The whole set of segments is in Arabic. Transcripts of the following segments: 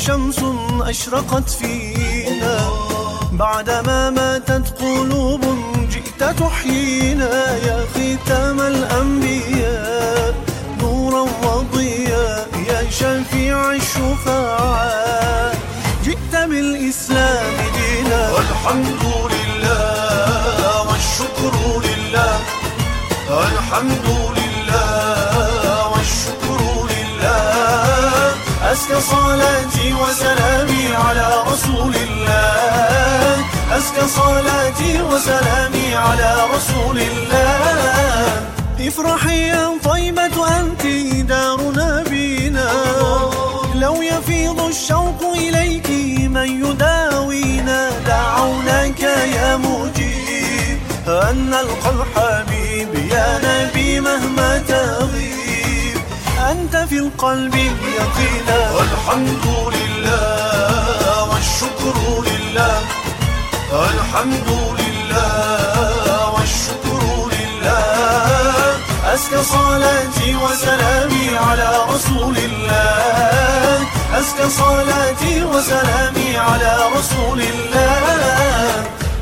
شمس أشرقت فينا بعدما ماتت قلوب جئت تحيينا يا ختام الأنبياء نورا وضياء يا شفيع الشفعاء جئت بالإسلام دينا. الحمد لله والشكر لله الحمد لله والشكر لله أزكى صلاتي وسلامي على رسول الله أزكى صلاتي وسلامي على رسول الله. افرحي يا طيبة أنت دار نبينا لو يفيض الشوق إليك من يداوينا دعوناك يا مجيب أن نلقى الحبيب يا نبي مهما تغيب أنت في القلب يقينا. الحمد لله والشكر لله الحمد لله والشكر لله أزكى صلاتي وسلامي على رسول الله أزكى صلاتي وسلامي على رسول الله.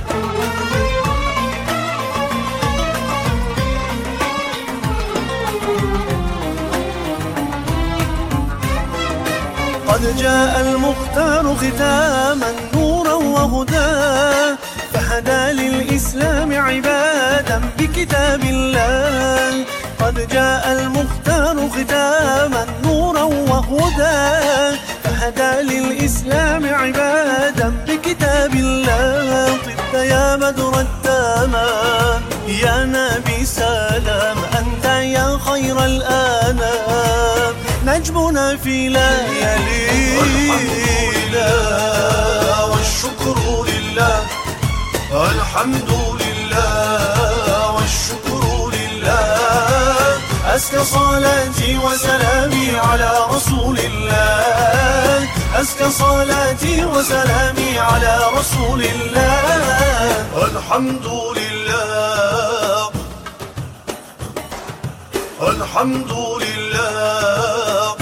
قد جاء المختار ختاما نورا وهدى فهدى للإسلام عبادا بكتاب الله. قد جاء المختار ختاما نورا وهدى فهدى للإسلام عبادا بكتاب الله. طبت يا بدر التمام يا نبي سلام أنت يا خير الآنام نجمنا في ليالي. الحمد لله والشكر لله الحمد لله والشكر لله أزكى صلاتي وسلامي على رسول الله أزكى صلاتي وسلامي على رسول الله. الحمد لله الحمد لله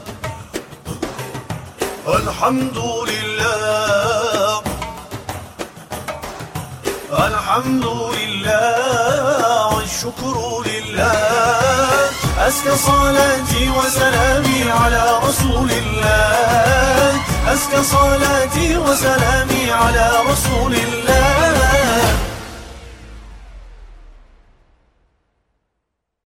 الحمد لله الحمد لله والشكر لله أزكى صلاتي وسلامي على رسول الله أزكى صلاتي وسلامي على رسول الله.